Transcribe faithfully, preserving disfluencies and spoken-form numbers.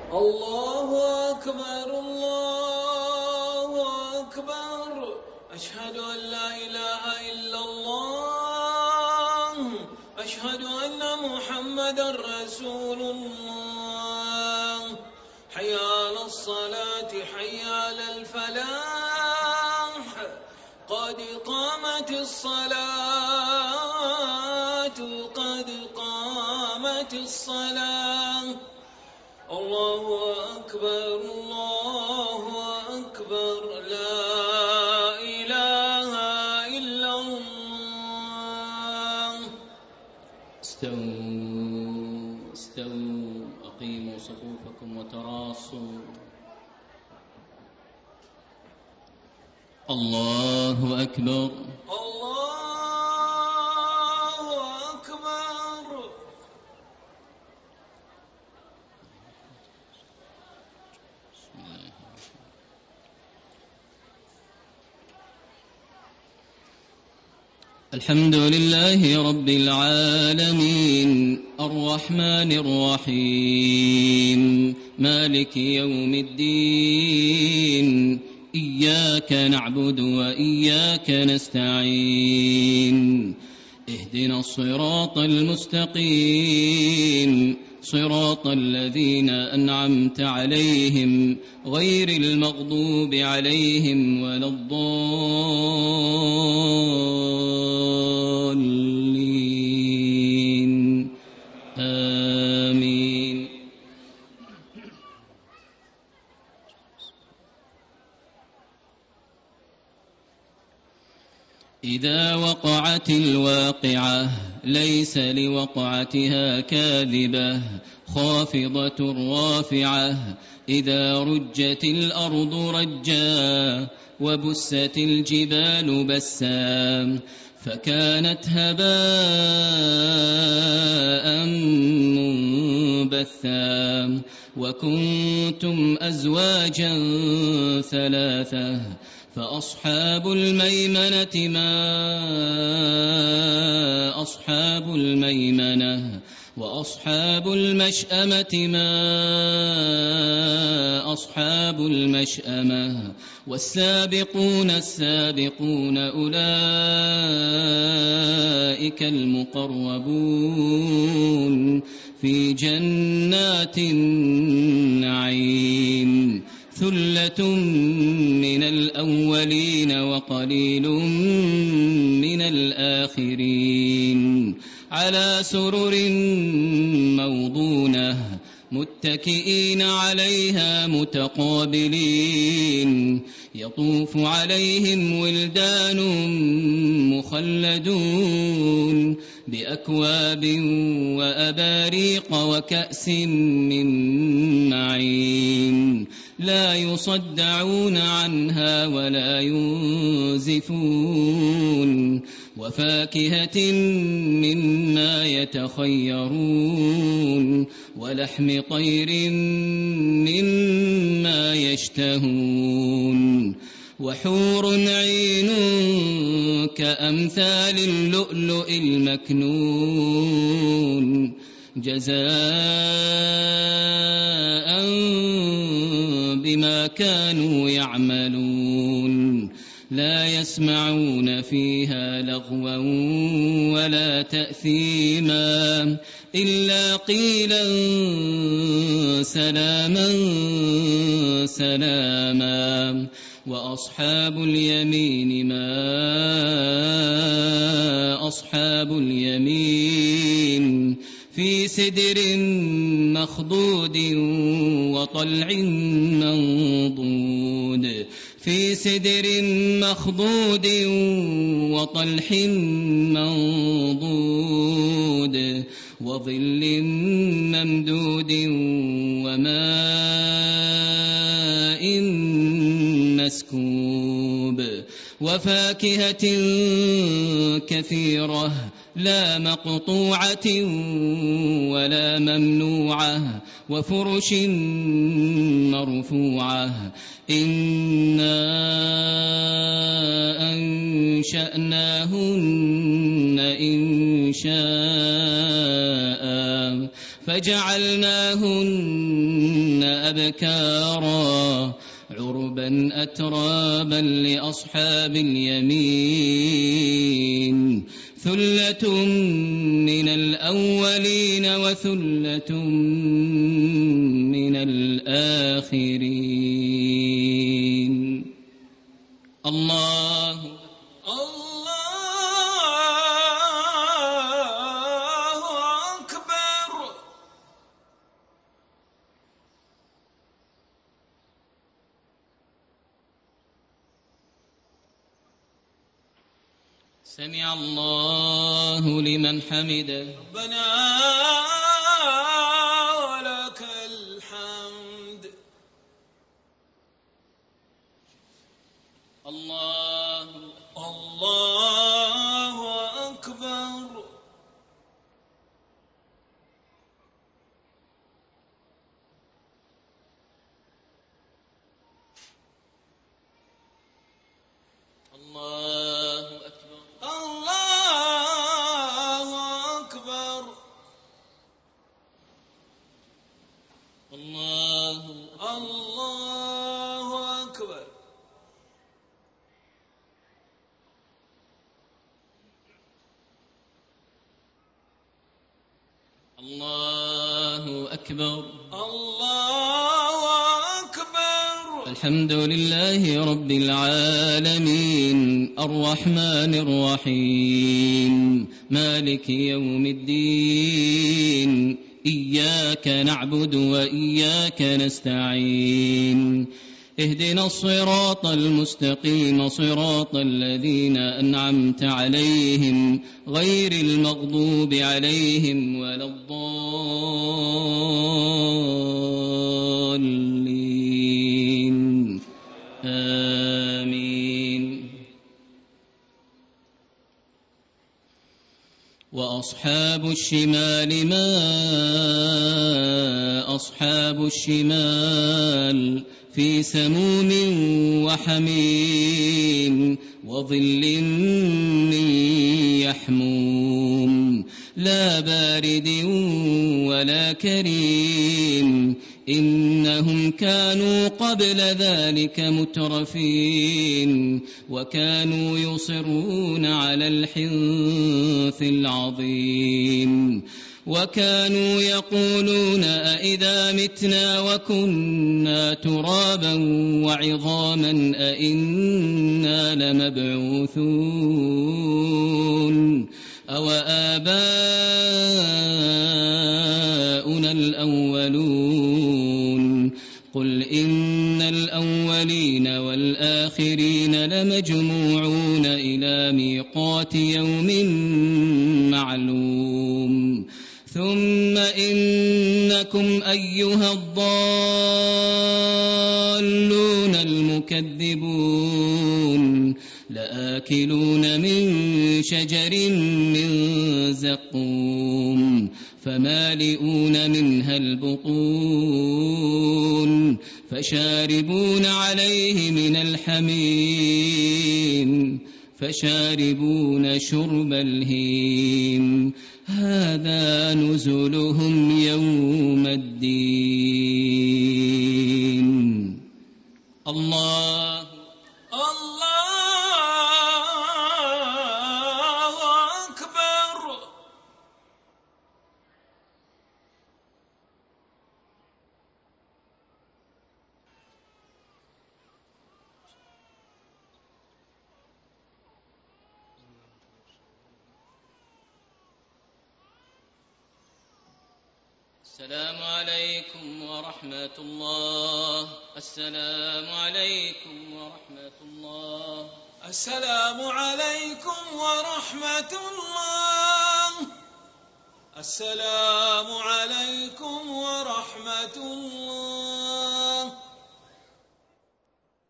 الله أكبر الله أكبر أشهد أن لا إله إلا الله أشهد أن محمدا رسول الله حي على الصلاة حي على الفلاح قد قامت الصلاة قد قامت الصلاة الله أكبر الله أكبر لا إله إلا الله. استووا استووا أقيموا صفوفكم وتراصوا. الله أكبر الله أكبر. الحمد لله رب العالمين الرحمن الرحيم مالك يوم الدين إياك نعبد وإياك نستعين اهدنا الصراط المستقيم صراط الذين أنعمت عليهم غير المغضوب عليهم ولا الضالين آمين. إذا وقعت الواقعة ليس لوقعتها كاذبة خافضة رافعة إذا رجت الأرض رجا وبست الجبال بسا فكانت هباء منبثا وكنتم أزواجا ثلاثة فأصحاب الميمنة ما أصحاب الميمنة وأصحاب المشأمة ما أصحاب المشأمة والسابقون السابقون أولئك المقربون في جنات النعيم ثلة من الأولين وقليل من الآخرين على سرر موضونة متكئين عليها متقابلين يطوف عليهم ولدان مخلدون بأكواب وأباريق وكأس من معين لا يصدعون عنها ولا ينزفون وفاكهة مما يتخيرون ولحم طير مما يشتهون وحور عين كأمثال اللؤلؤ المكنون جزاء بما كانوا يعملون لا يسمعون فيها لغوا ولا تأثيما إلا قيلا سلاما سلاما وأصحاب اليمين ما أصحاب اليمين في سدر مخضود وطلع منضود في سدر مخضود وطلح منضود وظل ممدود وماء مسكوب وفاكهة كثيرة لا مقطوعة ولا ممنوعة وفرش مرفوعة إنا أنشأناهن إنشاء فجعلناهن أبكارا عربا أترابا لأصحاب اليمين ثلة من الأولين وثلة من الآخرين. الله الله أكبر. سمع الله لمن حمده. ربنا ولك الحمد. الله الله أكبر. الله أكبر. الله أكبر. الله الله أكبر. الله أكبر. الله أكبر. الحمد لله رب العالمين الرحمن الرحيم مالك يوم الدين إياك نعبد وإياك نستعين اهدنا الصراط المستقيم صراط الذين أنعمت عليهم غير المغضوب عليهم ولا الضالين آمين. وأصحاب الشمال ما أصحاب الشمال في سموم وحميم وظل من يحموم لا بارد ولا كريم إنهم كانوا قبل ذلك مترفين وكانوا يصرون على الحنث العظيم وكانوا يقولون أئذا متنا وكنا ترابا وعظاما أئنا لمبعوثون أو آباؤنا الأولون قل إن الأولين والآخرين لمجموعون إلى ميقات يوم معلوم ثم إنكم أيها الضالون المكذبون لآكلون من شجر من زقوم فمالئون منها البطون فشاربون عليه من الحميم فشاربون شرب الهيم هذا نزلهم يوم الدين. الله الله أكبر. السلام عليكم ورحمة الله. السلام عليكم ورحمة الله. السلام عليكم ورحمة الله. السلام عليكم ورحمة الله.